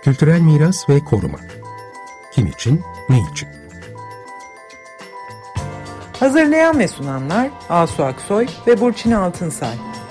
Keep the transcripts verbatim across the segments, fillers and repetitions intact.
Kültürel miras ve koruma. Kim için, ne için? Hazırlayan ve sunanlar Asu Aksoy ve Burçin Altınsay.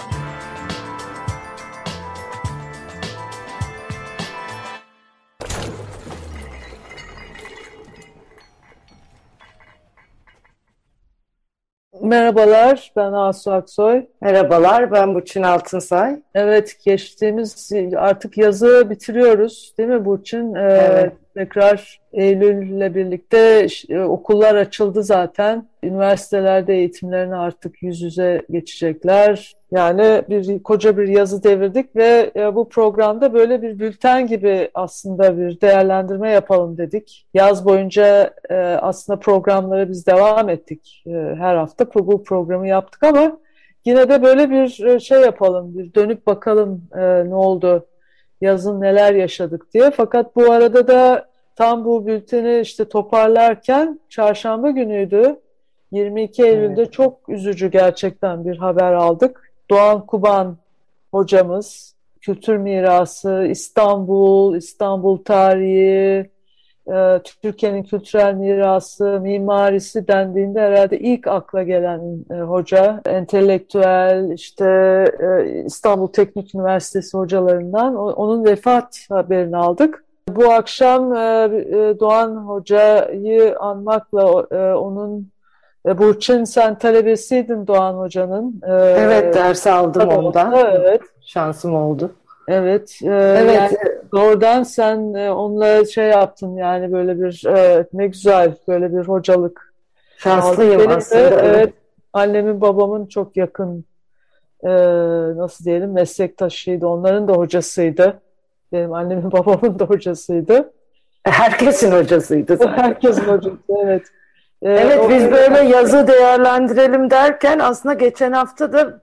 Merhabalar, ben Asu Aksoy. Merhabalar, ben Burçin Altınsay. Evet, geçtiğimiz artık yazı bitiriyoruz, değil mi Burçin? Ee, Evet. Tekrar Eylül'le birlikte okullar açıldı zaten. Üniversitelerde eğitimlerini artık yüz yüze geçecekler. Yani bir koca bir yazı devirdik ve bu programda böyle bir bülten gibi aslında bir değerlendirme yapalım dedik. Yaz boyunca aslında programlara biz devam ettik. Her hafta bu programı yaptık ama yine de böyle bir şey yapalım, bir dönüp bakalım ne oldu, yazın neler yaşadık diye. Fakat bu arada da tam bu bülteni işte toparlarken çarşamba günüydü. yirmi iki Eylül'de evet. Çok üzücü gerçekten bir haber aldık. Doğan Kuban hocamız, kültür mirası, İstanbul, İstanbul tarihi, Türkiye'nin kültürel mirası, mimarisi dendiğinde herhalde ilk akla gelen hoca, entelektüel, işte İstanbul Teknik Üniversitesi hocalarından onun vefat haberini aldık. Bu akşam Doğan Hoca'yı anmakla onun, Burçin sen talebesiydin Doğan Hoca'nın. Evet, ders aldım ondan. Evet. Şansım oldu. Evet, e, evet. Yani doğrudan sen e, onunla şey yaptın yani böyle bir e, ne güzel böyle bir hocalık. Şanslıyım Benim aslında. De, evet, annemin babamın çok yakın e, nasıl diyelim meslektaşıydı. Onların da hocasıydı. Benim annemin babamın da hocasıydı. Herkesin hocasıydı zaten. Herkesin hocası, evet. E, evet, o, biz böyle yazı değerlendirelim derken aslında geçen hafta da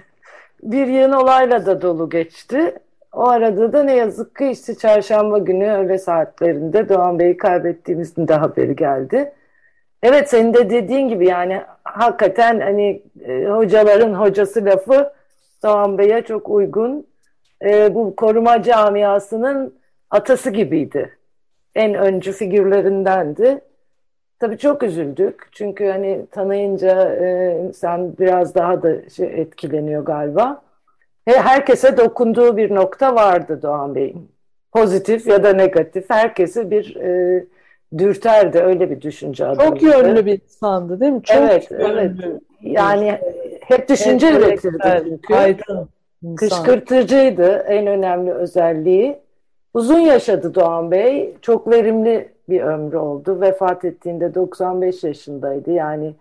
bir yığın olayla da dolu geçti. O arada da ne yazık ki işte çarşamba günü öğle saatlerinde Doğan Bey'i kaybettiğimizin de haberi geldi. Evet, senin de dediğin gibi yani hakikaten hani e, hocaların hocası lafı Doğan Bey'e çok uygun. E, bu koruma camiasının atası gibiydi. En öncü figürlerindendi. Tabii çok üzüldük. Çünkü hani tanıyınca e, insan biraz daha da şey, etkileniyor galiba. Herkese dokunduğu bir nokta vardı Doğan Bey'in. Pozitif ya da negatif. Herkesi bir e, dürterdi. Öyle bir düşünce adamıydı. Çok yönlü bir insandı değil mi? Çok evet, yönlü. evet. Yani hep düşünce üretirdi çünkü. Aydın insan. Kışkırtıcıydı en önemli özelliği. Uzun yaşadı Doğan Bey. Çok verimli bir ömrü oldu. Vefat ettiğinde doksan beş yaşındaydı. Yani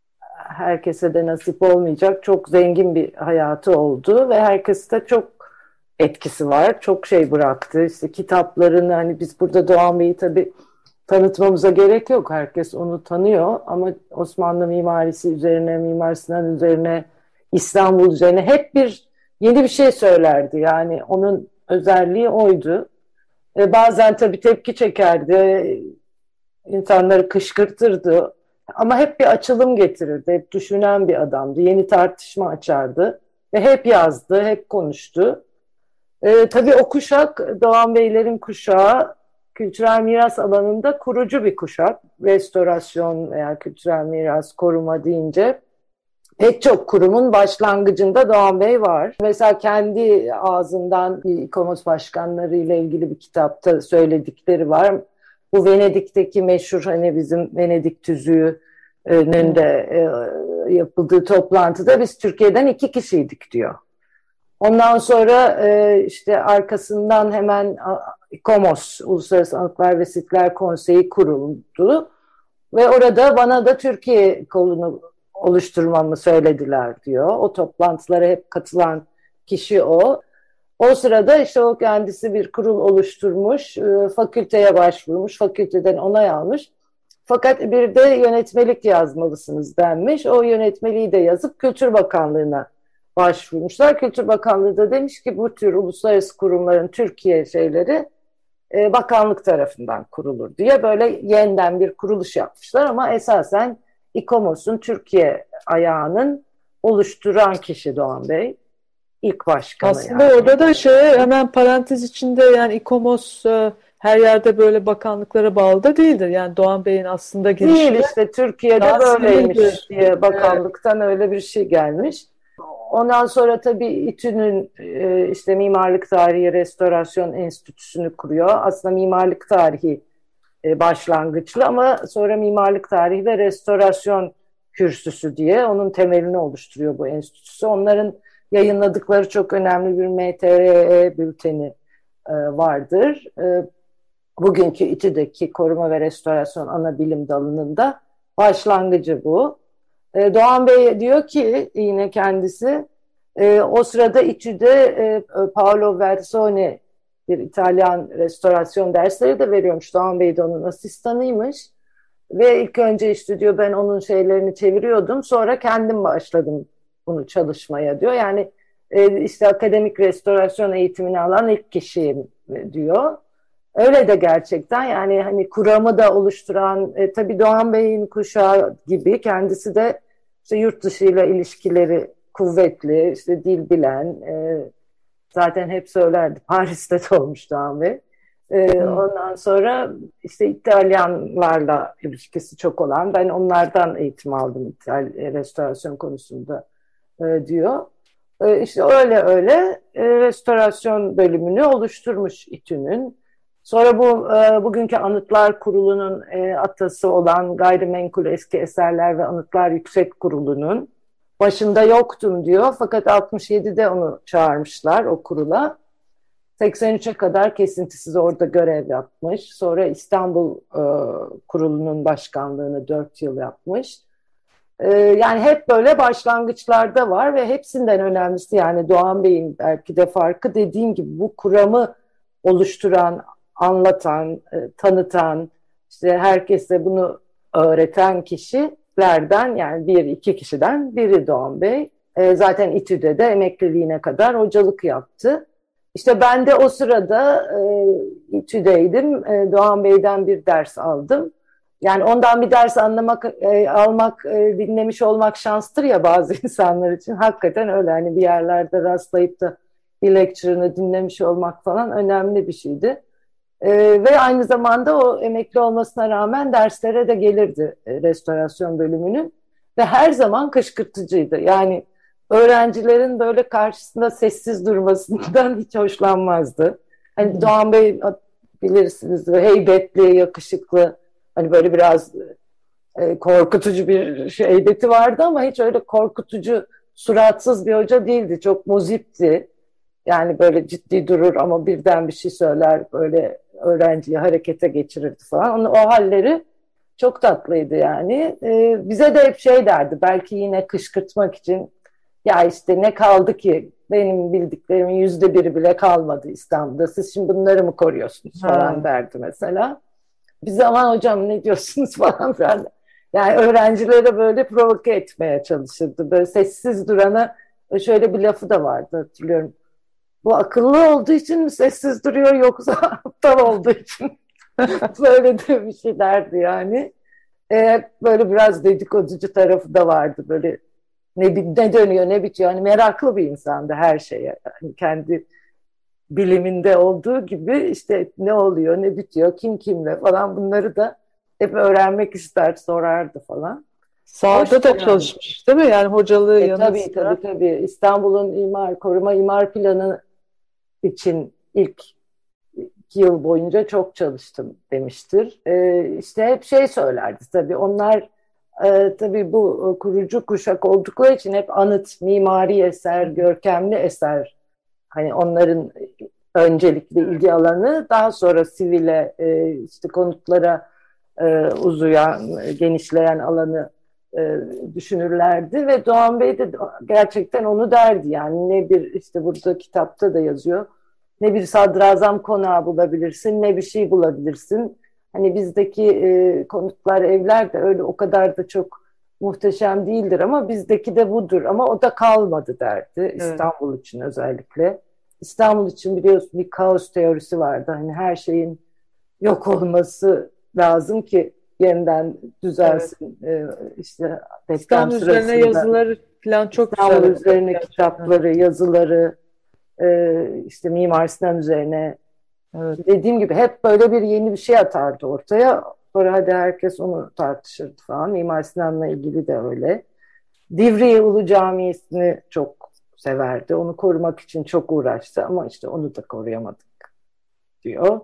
herkese de nasip olmayacak çok zengin bir hayatı oldu ve herkeste çok etkisi var. Çok şey bıraktı. İşte kitaplarını hani biz burada Doğan Bey'i tabii tanıtmamıza gerek yok. Herkes onu tanıyor ama Osmanlı mimarisi üzerine, Mimar Sinan üzerine, İstanbul üzerine hep bir yeni bir şey söylerdi. Yani onun özelliği oydu. E bazen tabii tepki çekerdi. İnsanları kışkırtırdı. Ama hep bir açılım getirirdi. Hep düşünen bir adamdı. Yeni tartışma açardı. Ve hep yazdı, hep konuştu. Ee, tabii o kuşak, Doğan Beylerin kuşağı, kültürel miras alanında kurucu bir kuşak. Restorasyon veya kültürel miras koruma deyince pek çok kurumun başlangıcında Doğan Bey var. Mesela kendi ağzından bir İKOMOS başkanları ile ilgili bir kitapta söyledikleri var. Bu Venedik'teki meşhur hani bizim Venedik tüzüğünün de e, yapıldığı toplantıda biz Türkiye'den iki kişiydik diyor. Ondan sonra e, işte arkasından hemen İKOMOS, Uluslararası Anıtlar ve Sitler Konseyi kuruldu. Ve orada bana da Türkiye kolunu oluşturmamı söylediler diyor. O toplantılara hep katılan kişi o. O sırada işte o kendisi bir kurul oluşturmuş, fakülteye başvurmuş, fakülteden onay almış. Fakat bir de yönetmelik yazmalısınız denmiş. O yönetmeliği de yazıp Kültür Bakanlığı'na başvurmuşlar. Kültür Bakanlığı da demiş ki bu tür uluslararası kurumların Türkiye şeyleri bakanlık tarafından kurulur diye böyle yeniden bir kuruluş yapmışlar. Ama esasen İKOMOS'un Türkiye ayağının oluşturan kişi Doğan Bey. ilk başkanı. Aslında yani. orada da şey, hemen parantez içinde, yani İKOMOS e, her yerde böyle bakanlıklara bağlı da değildir. Yani Doğan Bey'in aslında girişi Değil işte, Türkiye'de daha böyleymiş sinirli. diye bakanlıktan öyle bir şey gelmiş. Ondan sonra tabii İTÜ'nün e, işte Mimarlık Tarihi Restorasyon Enstitüsü'nü kuruyor. Aslında mimarlık tarihi e, başlangıçlı ama sonra mimarlık tarihi ve restorasyon kürsüsü diye onun temelini oluşturuyor bu enstitüsü. Onların yayınladıkları çok önemli bir M T R E bülteni e, vardır. E, bugünkü İTÜ'deki koruma ve restorasyon ana bilim dalının da başlangıcı bu. E, Doğan Bey diyor ki yine kendisi, e, o sırada İTÜ'de e, Paolo Versone bir İtalyan restorasyon dersleri de veriyormuş. Doğan Bey de onun asistanıymış. Ve ilk önce işte diyor, ben onun şeylerini çeviriyordum. Sonra kendim başladım bunu çalışmaya diyor. Yani e, işte akademik restorasyon eğitimini alan ilk kişiyim diyor. Öyle de gerçekten, yani hani kuramı da oluşturan e, tabii Doğan Bey'in kuşağı gibi kendisi de işte yurt dışıyla ilişkileri kuvvetli, işte dil bilen, e, zaten hep söylerdi, Paris'te doğmuş Doğan Bey. E, hmm. Ondan sonra işte İtalyanlarla ilişkisi çok olan, ben onlardan eğitim aldım İtalya restorasyon konusunda e, diyor. E, işte öyle öyle e, restorasyon bölümünü oluşturmuş İTÜ'nün. Sonra bu e, bugünkü Anıtlar Kurulu'nun e, atası olan Gayrimenkul Eski Eserler ve Anıtlar Yüksek Kurulu'nun başında yoktum diyor. Fakat altmış yedide onu çağırmışlar o kurula. seksen üçe kadar kesintisiz orada görev yapmış. Sonra İstanbul e, Kurulu'nun başkanlığını dört yıl yapmış. E, yani hep böyle başlangıçlarda var ve hepsinden önemlisi, yani Doğan Bey'in belki de farkı, dediğim gibi bu kuramı oluşturan, anlatan, e, tanıtan, işte herkese bunu öğreten kişilerden, yani bir iki kişiden biri Doğan Bey. E, zaten İTÜ'de de emekliliğine kadar hocalık yaptı. İşte ben de o sırada e, İTÜ'deydim. E, Doğan Bey'den bir ders aldım. Yani ondan bir ders anlamak, e, almak, e, dinlemiş olmak şanstır ya bazı insanlar için. Hakikaten öyle, hani bir yerlerde rastlayıp da bir lecture'ını dinlemiş olmak falan önemli bir şeydi. Ee, ve aynı zamanda o emekli olmasına rağmen derslere de gelirdi e, restorasyon bölümünün ve her zaman kışkırtıcıydı. Yani öğrencilerin böyle karşısında sessiz durmasından hiç hoşlanmazdı. Hani hmm. Doğan Bey bilirsiniz, heybetli, yakışıklı, hani böyle biraz e, korkutucu bir şey, heybeti vardı ama hiç öyle korkutucu, suratsız bir hoca değildi. Çok muzipti. Yani böyle ciddi durur ama birden bir şey söyler, böyle öğrenciyi harekete geçirirdi falan. Onun, o halleri çok tatlıydı yani. Ee, bize de hep şey derdi, belki yine kışkırtmak için, ya işte ne kaldı ki, benim bildiklerimin yüzde biri bile kalmadı İstanbul'da, siz şimdi bunları mı koruyorsunuz falan ha. derdi mesela. Biz aman hocam ne diyorsunuz falan filan. Yani öğrencilere böyle provoke etmeye çalışırdı. Böyle sessiz durana, şöyle bir lafı da vardı hatırlıyorum. Bu akıllı olduğu için mi sessiz duruyor yoksa aptal olduğu için? Böyle de bir şey derdi yani. Ee, böyle biraz dedikoducu tarafı da vardı. Böyle ne, ne dönüyor ne bitiyor. Yani meraklı bir insandı her şeye. Yani kendi biliminde olduğu gibi işte ne oluyor ne bitiyor, kim kimle falan, bunları da hep öğrenmek ister, sorardı falan. Sahada da yani çalışmış değil mi? Yani hocalığı e, yanı tabii, sıra. tabii tabii. İstanbul'un imar, koruma imar planı için ilk iki yıl boyunca çok çalıştım demiştir. Ee, işte hep şey söylerdi tabii. Onlar e, tabii bu kurucu kuşak oldukları için hep anıt, mimari eser, görkemli eser. Hani onların öncelikli ilgi alanı, daha sonra sivile, e, işte konutlara e, uzayan, genişleyen alanı e, düşünürlerdi ve Doğan Bey de gerçekten onu derdi. Yani ne bir, işte burada kitapta da yazıyor, ne bir sadrazam konağı bulabilirsin, ne bir şey bulabilirsin. Hani bizdeki e, konutlar, evler de öyle o kadar da çok muhteşem değildir ama bizdeki de budur. Ama o da kalmadı derdi, evet. İstanbul için özellikle. İstanbul için biliyorsun bir kaos teorisi vardı. Hani her şeyin yok olması lazım ki yeniden düzelsin. Evet. Ee, işte İstanbul üzerine yazıları falan çok İstanbul güzel. üzerine gerçekten. Kitapları, yazıları, e, işte Mimar Sinan üzerine. Evet. Dediğim gibi hep böyle bir yeni bir şey atardı ortaya. Sonra hadi herkes onu tartışırdı falan. Mimar Sinan'la ilgili de öyle. Divriği Ulu Camii'sini çok severdi. Onu korumak için çok uğraştı ama işte onu da koruyamadık diyor.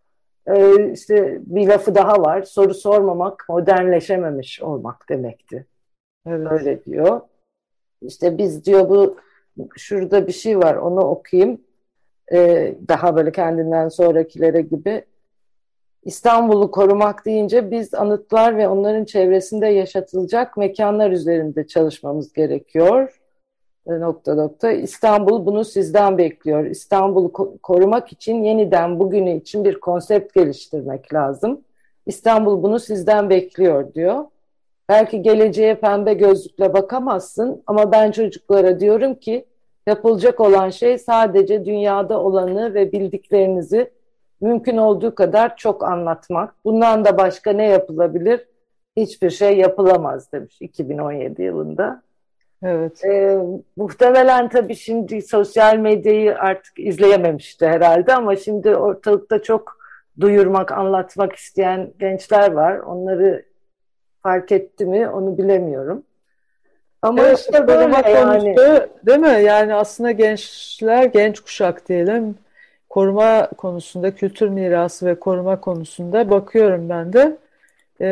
Ee, işte bir lafı daha var. Soru sormamak modernleşememiş olmak demekti. Evet. Öyle diyor. İşte biz diyor bu şurada bir şey var onu okuyayım. Ee, daha böyle kendinden sonrakilere gibi. İstanbul'u korumak deyince biz anıtlar ve onların çevresinde yaşatılacak mekanlar üzerinde çalışmamız gerekiyor. Nokta nokta. İstanbul bunu sizden bekliyor. İstanbul'u ko- korumak için yeniden bugünü için bir konsept geliştirmek lazım. İstanbul bunu sizden bekliyor diyor. Belki geleceğe pembe gözlükle bakamazsın ama ben çocuklara diyorum ki yapılacak olan şey sadece dünyada olanı ve bildiklerinizi mümkün olduğu kadar çok anlatmak. Bundan da başka ne yapılabilir? Hiçbir şey yapılamaz demiş iki bin on yedi yılında. Evet. Ee, muhtemelen tabii şimdi sosyal medyayı artık izleyememişti herhalde ama şimdi ortalıkta çok duyurmak, anlatmak isteyen gençler var. Onları fark etti mi onu bilemiyorum. Ama evet, işte böyle yani. Konusu, değil mi? Yani aslında gençler, genç kuşak diyelim, koruma konusunda, kültür mirası ve koruma konusunda bakıyorum ben de. Ee,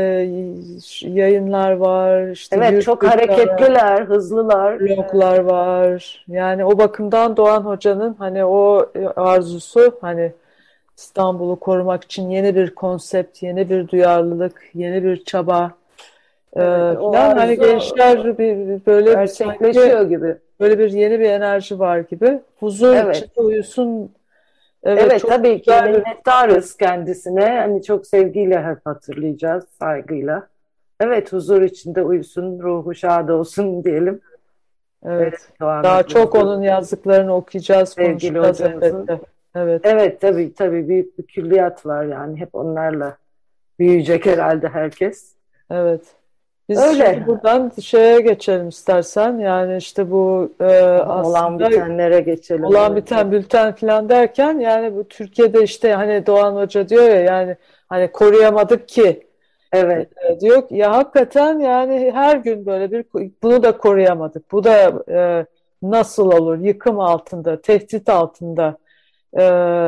yayınlar var. Işte evet çok hareketliler, hızlılar. Bloglar var. Yani o bakımdan Doğan Hoca'nın hani o arzusu hani İstanbul'u korumak için yeni bir konsept, yeni bir duyarlılık, yeni bir çaba evet, ee, falan hani gençler bir, böyle gerçekleşiyor bir, gibi. Böyle bir yeni bir enerji var gibi. Huzur evet. içinde uyusun. Evet, evet tabii ki minnettarız kendisine. Hani çok sevgiyle hep hatırlayacağız, saygıyla. Evet, huzur içinde uyusun, ruhu şad olsun diyelim. Evet. Evet daha çok olsun. Onun yazdıklarını okuyacağız, sevgili hocamızın. Evet. Evet, tabii tabii büyük bir külliyat var yani. Hep onlarla büyüyecek herhalde herkes. Evet. Biz Öyle. Şimdi buradan şeye geçelim istersen. Yani işte bu e, aslında olan bitenlere geçelim. Olan biten bülten falan derken yani bu Türkiye'de işte hani Doğan Hoca diyor ya yani hani koruyamadık ki. Evet. E, diyor ya hakikaten yani her gün böyle bir bunu da koruyamadık. Bu da e, nasıl olur? Yıkım altında, tehdit altında. E,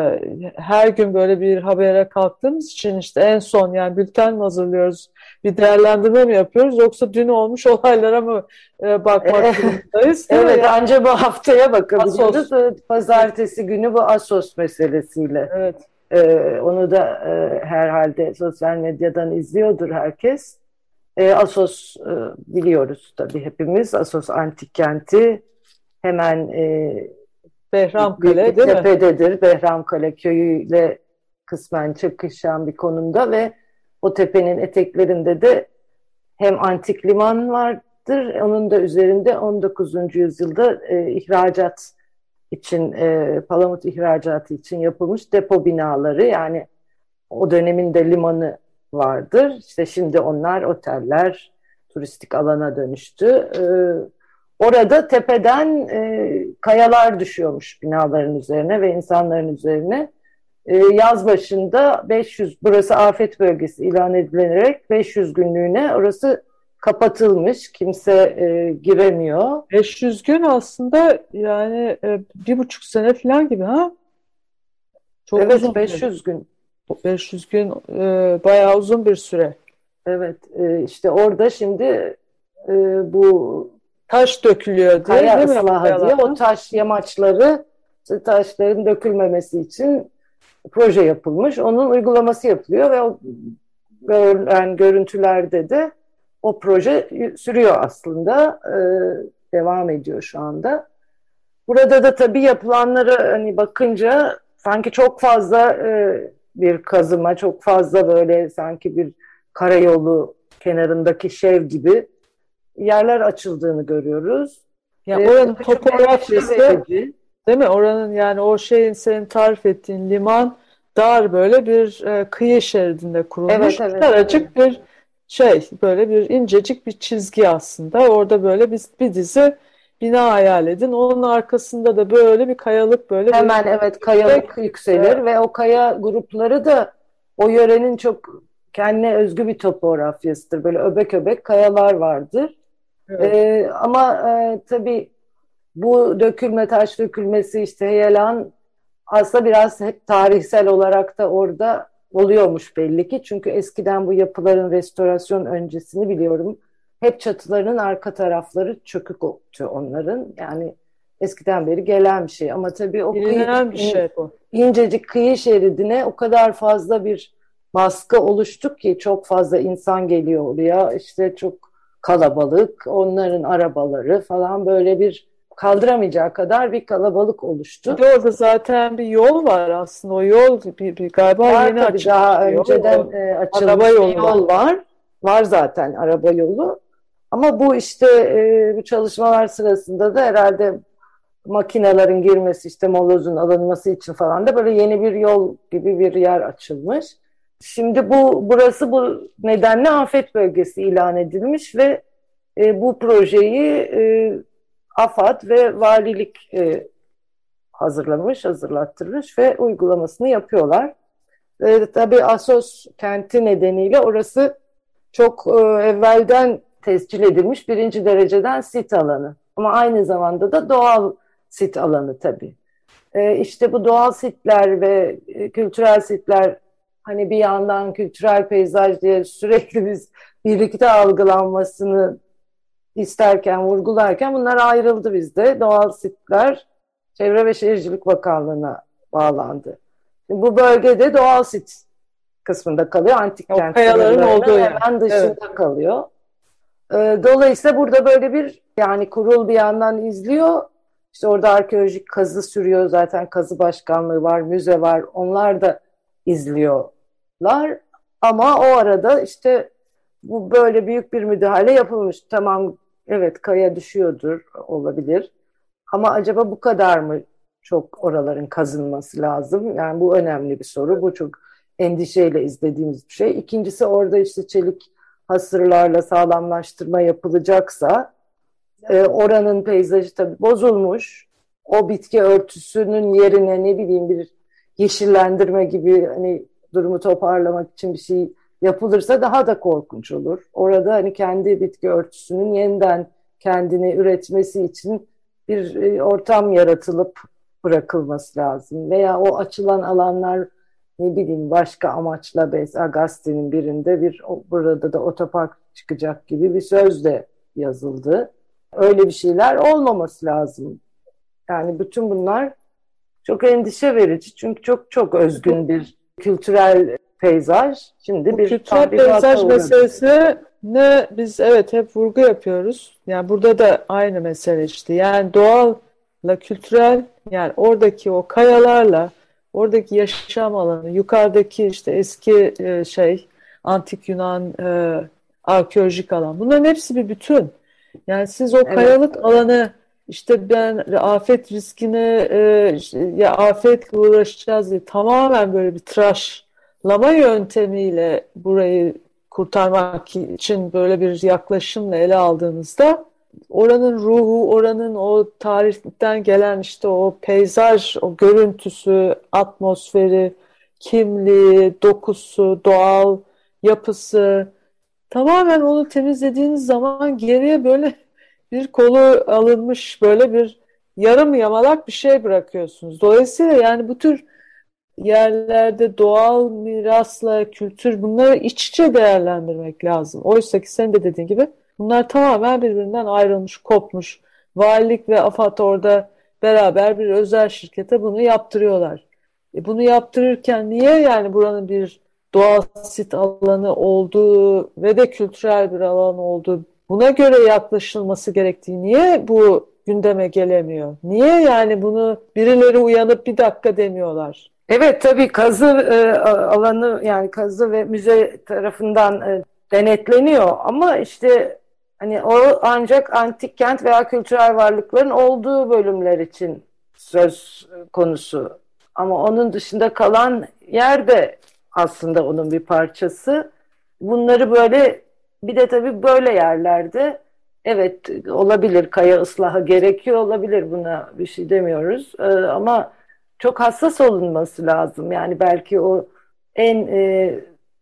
her gün böyle bir habere kalktığımız için işte en son yani bülten mi hazırlıyoruz? Bir değerlendirme mi yapıyoruz yoksa dün olmuş olaylara mı e, bakmak durumundayız? Evet yani, anca bu haftaya bakabiliriz. Asos. Pazartesi günü bu Assos meselesiyle. Evet. Ee, onu da e, herhalde sosyal medyadan izliyordur herkes. E, Assos e, biliyoruz tabii hepimiz. Assos antik kenti hemen e, Behramkale değil mi? Tepededir. Behramkale köyüyle kısmen çakışan bir konumda ve o tepenin eteklerinde de hem antik liman vardır, onun da üzerinde on dokuzuncu yüzyılda e, ihracat için, e, palamut ihracatı için yapılmış depo binaları, yani o dönemin de limanı vardır. İşte şimdi onlar oteller, turistik alana dönüştü. E, orada tepeden e, kayalar düşüyormuş binaların üzerine ve insanların üzerine. Yaz başında beş yüz, burası afet bölgesi ilan edilerek beş yüz günlüğüne orası kapatılmış. Kimse e, giremiyor. beş yüz gün aslında yani e, bir buçuk sene falan gibi ha? Çok evet uzun beş yüz gün. beş yüz gün e, bayağı uzun bir süre. Evet e, işte orada şimdi e, bu taş dökülüyor diye kaya değil ıslahı diye o taş yamaçları, taşların dökülmemesi için proje yapılmış. Onun uygulaması yapılıyor ve o görülen görüntülerde de o proje sürüyor aslında. Ee, devam ediyor şu anda. Burada da tabii yapılanlara hani bakınca sanki çok fazla e, bir kazıma, çok fazla böyle sanki bir karayolu kenarındaki şev gibi yerler açıldığını görüyoruz. Ya ee, oranın topografyası değil mi? Oranın yani o şeyin senin tarif ettiğin liman dar böyle bir e, kıyı şeridinde kurulmuş. Evet, evet, Daracık evet. bir şey böyle bir incecik bir çizgi aslında. Orada böyle bir, bir dizi bina hayal edin. Onun arkasında da böyle bir kayalık böyle Hemen bir evet kayalık yükselir evet. ve o kaya grupları da o yörenin çok kendine özgü bir topografyasıdır. Böyle öbek öbek kayalar vardır. Evet. Ee, ama e, tabii bu dökülme, taş dökülmesi, işte heyelan aslında biraz hep tarihsel olarak da orada oluyormuş belli ki. Çünkü eskiden bu yapıların restorasyon öncesini biliyorum. Hep çatılarının arka tarafları çökük oldu onların. Yani eskiden beri gelen bir şey. Ama tabii o kıyı, Bilinen bir şey bu. incecik kıyı şeridine o kadar fazla bir baskı oluştu ki çok fazla insan geliyor oraya. İşte çok kalabalık, onların arabaları falan böyle bir kaldıramayacağı kadar bir kalabalık oluştu. Bir de orada zaten bir yol var aslında. O yol bir, bir galiba Var yeni tabii, açılmış daha bir yol. önceden e, açılmış Araba bir yolu yol var. Var zaten araba yolu. Ama bu işte e, bu çalışmalar sırasında da herhalde makinelerin girmesi, işte molozun alınması için falan da böyle yeni bir yol gibi bir yer açılmış. Şimdi bu burası bu nedenle afet bölgesi ilan edilmiş ve e, bu projeyi e, AFAD ve valilik e, hazırlamış, hazırlattırmış ve uygulamasını yapıyorlar. E, tabii Assos kenti nedeniyle orası çok e, evvelden tescil edilmiş birinci dereceden sit alanı. Ama aynı zamanda da doğal sit alanı tabii. E, işte bu doğal sitler ve e, kültürel sitler, hani bir yandan kültürel peyzaj diye sürekli biz birlikte algılanmasını isterken, vurgularken bunlar ayrıldı bizde. Doğal sitler Çevre ve Şehircilik Bakanlığı'na bağlandı. Şimdi bu bölgede doğal sit kısmında kalıyor. Antik o kent kayaların olduğu yer. hemen dışında Evet. kalıyor. Dolayısıyla burada böyle bir, yani kurul bir yandan izliyor. İşte orada arkeolojik kazı sürüyor. Zaten kazı başkanlığı var, müze var. Onlar da izliyorlar. Ama o arada işte bu böyle büyük bir müdahale yapılmış. Tamam, evet kaya düşüyordur, olabilir. Ama acaba bu kadar mı çok oraların kazınması lazım? Yani bu önemli bir soru. Bu çok endişeyle izlediğimiz bir şey. İkincisi, orada işte çelik hasırlarla sağlamlaştırma yapılacaksa e, oranın peyzajı tabii bozulmuş. O bitki örtüsünün yerine ne bileyim bir yeşillendirme gibi hani durumu toparlamak için bir şey yapılırsa daha da korkunç olur. Orada hani kendi bitki örtüsünün yeniden kendini üretmesi için bir e, ortam yaratılıp bırakılması lazım. Veya o açılan alanlar ne bileyim başka amaçla, mesela gazetenin birinde bir burada da otopark çıkacak gibi bir söz de yazıldı. Öyle bir şeyler olmaması lazım. Yani bütün bunlar çok endişe verici. Çünkü çok çok özgün bir kültürel peyzaj. Şimdi Bu bir kültürel tahribata peyzaj uğradı. meselesi ne biz evet hep vurgu yapıyoruz. Yani burada da aynı mesele işte. Yani doğalla kültürel, yani oradaki o kayalarla oradaki yaşam alanı, yukarıdaki işte eski e, şey antik Yunan e, arkeolojik alan. Bunların hepsi bir bütün. Yani siz o Evet. kayalık alanı işte ben afet riskine e, işte, ya afetle uğraşacağız diye tamamen böyle bir tıraşlama yöntemiyle burayı kurtarmak için böyle bir yaklaşımla ele aldığınızda oranın ruhu, oranın o tarihten gelen işte o peyzaj, o görüntüsü, atmosferi, kimliği, dokusu, doğal yapısı, tamamen onu temizlediğiniz zaman geriye böyle bir kolu alınmış böyle bir yarım yamalak bir şey bırakıyorsunuz. Dolayısıyla yani bu tür yerlerde doğal mirasla kültür, bunları iç içe değerlendirmek lazım. Oysa ki sen de dediğin gibi bunlar tamamen birbirinden ayrılmış, kopmuş. Valilik ve AFAD orada beraber bir özel şirkete bunu yaptırıyorlar. E bunu yaptırırken niye yani buranın bir doğal sit alanı olduğu ve de kültürel bir alan olduğu, buna göre yaklaşılması gerektiği niye bu gündeme gelemiyor? Niye yani bunu birileri uyanıp bir dakika demiyorlar? Evet tabii kazı e, alanı, yani kazı ve müze tarafından e, denetleniyor ama işte hani o ancak antik kent veya kültürel varlıkların olduğu bölümler için söz konusu. Ama onun dışında kalan yer de aslında onun bir parçası. Bunları böyle bir de tabii böyle yerlerde evet olabilir, kaya ıslahı gerekiyor olabilir, buna bir şey demiyoruz. Ee, ama çok hassas olunması lazım. Yani belki o en e,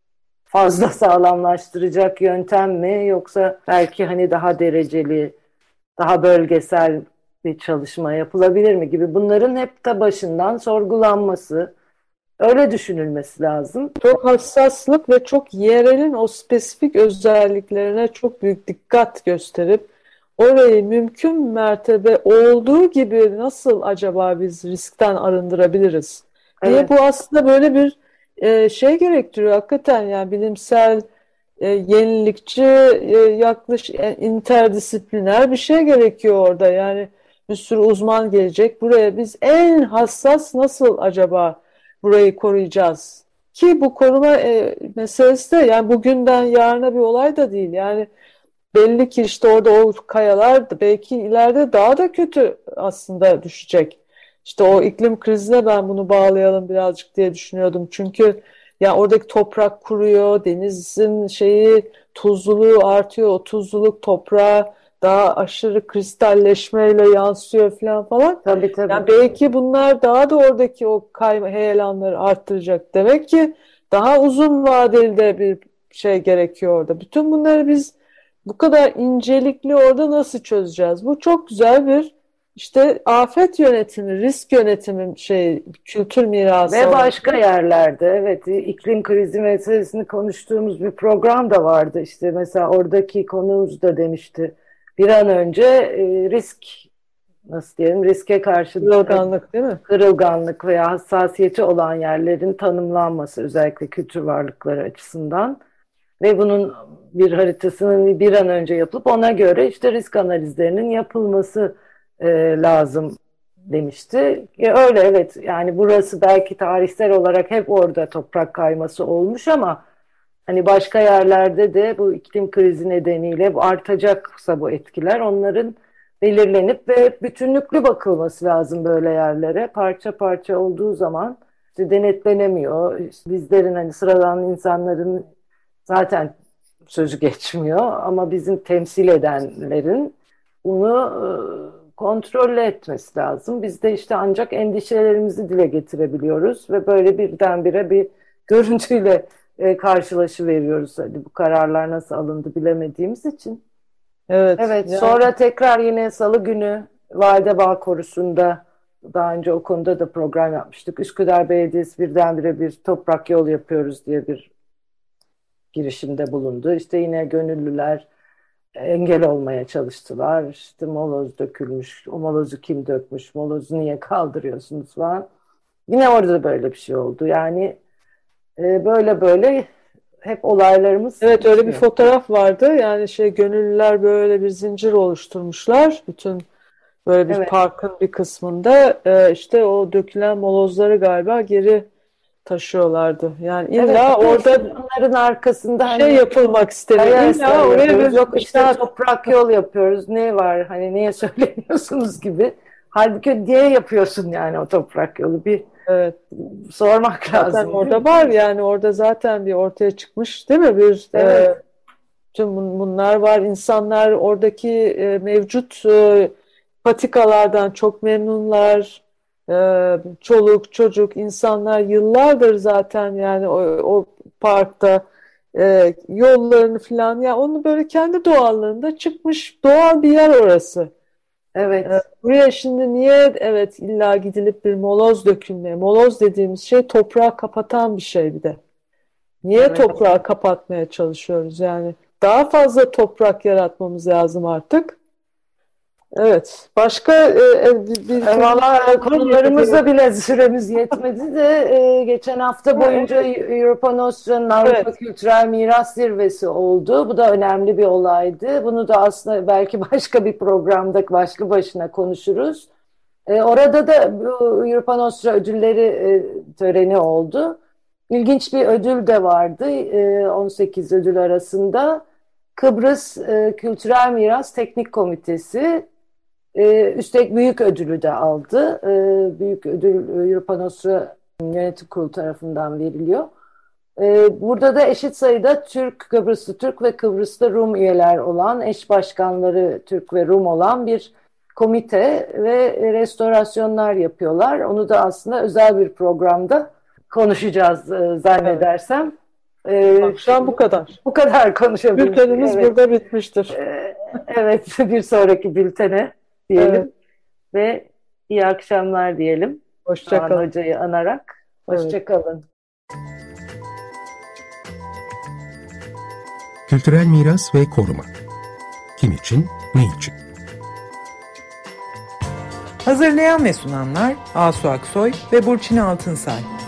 fazla sağlamlaştıracak yöntem mi, yoksa belki hani daha dereceli, daha bölgesel bir çalışma yapılabilir mi gibi, bunların hep de başından sorgulanması, öyle düşünülmesi lazım. Çok hassaslık ve çok yerelin o spesifik özelliklerine çok büyük dikkat gösterip orayı mümkün mertebe olduğu gibi nasıl acaba biz riskten arındırabiliriz diye, Evet. bu aslında böyle bir e, şey gerektiriyor hakikaten, yani bilimsel, e, yenilikçi, e, yaklaşık e, interdisipliner bir şey gerekiyor orada. Yani bir sürü uzman gelecek buraya, biz en hassas nasıl acaba burayı koruyacağız ki bu koruma e, meselesi de yani bugünden yarına bir olay da değil. Yani belli ki işte orada o kayalar da belki ileride daha da kötü aslında düşecek. İşte o iklim krizine ben bunu bağlayalım birazcık diye düşünüyordum. Çünkü ya oradaki toprak kuruyor, denizin şeyi, tuzluluğu artıyor, o tuzluluk toprağa daha aşırı kristalleşmeyle yansıyor falan falan. Tabii tabii. Yani belki bunlar daha da oradaki o kayma heyelanları arttıracak. Demek ki daha uzun vadeli de bir şey gerekiyor orada. Bütün bunları biz bu kadar incelikli orada nasıl çözeceğiz? Bu çok güzel bir işte afet yönetimi, risk yönetimi şey, kültür mirası. Ve başka yerlerde evet, iklim krizi meselesini konuştuğumuz bir program da vardı. İşte mesela oradaki konuğumuz da demişti, bir an önce e, risk, nasıl diyelim, riske karşı Kırılganlık değil mi? kırılganlık veya hassasiyeti olan yerlerin tanımlanması, özellikle kültür varlıkları açısından ve bunun bir haritasının bir an önce yapılıp ona göre işte risk analizlerinin yapılması e, lazım demişti. E, öyle evet, yani burası belki tarihsel olarak hep orada toprak kayması olmuş ama hani başka yerlerde de bu iklim krizi nedeniyle bu artacaksa bu etkiler, onların belirlenip ve bütünlüklü bakılması lazım böyle yerlere. Parça parça olduğu zaman işte denetlenemiyor. İşte bizlerin, hani sıradan insanların zaten sözü geçmiyor ama bizim temsil edenlerin bunu e, kontrol etmesi lazım. Biz de işte ancak endişelerimizi dile getirebiliyoruz ve böyle birdenbire bir görüntüyle e, karşılaşıveriyoruz. Hadi bu kararlar nasıl alındı bilemediğimiz için. Evet. Evet, yani- sonra tekrar yine Salı günü Validebağ Korusu'nda, daha önce o konuda da program yapmıştık. Üsküdar Belediyesi birdenbire bir toprak yol yapıyoruz diye bir girişimde bulundu. İşte yine gönüllüler engel olmaya çalıştılar. İşte moloz dökülmüş, o molozu kim dökmüş, molozu niye kaldırıyorsunuz falan. Yine orada da böyle bir şey oldu. Yani e, böyle böyle hep olaylarımız... Evet, öyle bir çıkıyor. fotoğraf vardı. Yani şey, gönüllüler böyle bir zincir oluşturmuşlar. Bütün böyle bir Evet. parkın bir kısmında e, işte o dökülen molozları galiba geri taşıyorlardı. Yani illa Evet, orada işte bunların arkasında şey hani yapılmak isteniyor. kaya İlla ıslah oraya yapıyoruz, bir yok işte işte toprak yol yapıyoruz, ne var hani niye söylemiyorsunuz gibi. Halbuki diye yapıyorsun yani o toprak yolu, bir evet, sormak zaten lazım değil orada mi? var, yani orada zaten bir ortaya çıkmış değil mi, bir Evet. e, tüm bun- bunlar var. İnsanlar oradaki e, mevcut e, patikalardan çok memnunlar. E, çoluk çocuk insanlar yıllardır zaten yani o, o parkta e, yollarını falan, ya onu böyle kendi doğallığında çıkmış doğal bir yer orası. Evet. E, buraya şimdi niye evet illa gidilip bir moloz dökülmeye, moloz dediğimiz şey toprağı kapatan bir şey bir de. Niye Evet. toprağı kapatmaya çalışıyoruz yani? Daha fazla toprak yaratmamız lazım artık. Evet. Başka e, e, bir, bir E, Valla konularımızda bile süremiz yetmedi de e, geçen hafta boyunca Europa Nostra'nın Avrupa Evet. Kültürel Miras Zirvesi oldu. Bu da önemli bir olaydı. Bunu da aslında belki başka bir programda başlı başına konuşuruz. E, orada da bu Europa Nostra ödülleri e, töreni oldu. İlginç bir ödül de vardı. E, on sekiz ödül arasında Kıbrıs e, Kültürel Miras Teknik Komitesi, Ee, üstelik büyük ödülü de aldı. Ee, büyük ödül Europa Nostra Yönetim Kurulu tarafından veriliyor. Ee, burada da eşit sayıda Türk, Kıbrıslı Türk ve Kıbrıslı Rum üyeler olan, eş başkanları Türk ve Rum olan bir komite ve restorasyonlar yapıyorlar. Onu da aslında özel bir programda konuşacağız e, zannedersem. Evet. Akşam bu kadar. Bu kadar konuşabiliriz. Bültenimiz evet. Burada bitmiştir. Ee, evet, bir sonraki bültene diyelim. Evet. Ve iyi akşamlar diyelim. Hoşçakalın. Hocayı anarak. Hoşçakalın. Evet. Kültürel miras ve koruma. Kim için, ne için? Hazırlayan ve sunanlar Asu Aksoy ve Burçin Altınsay.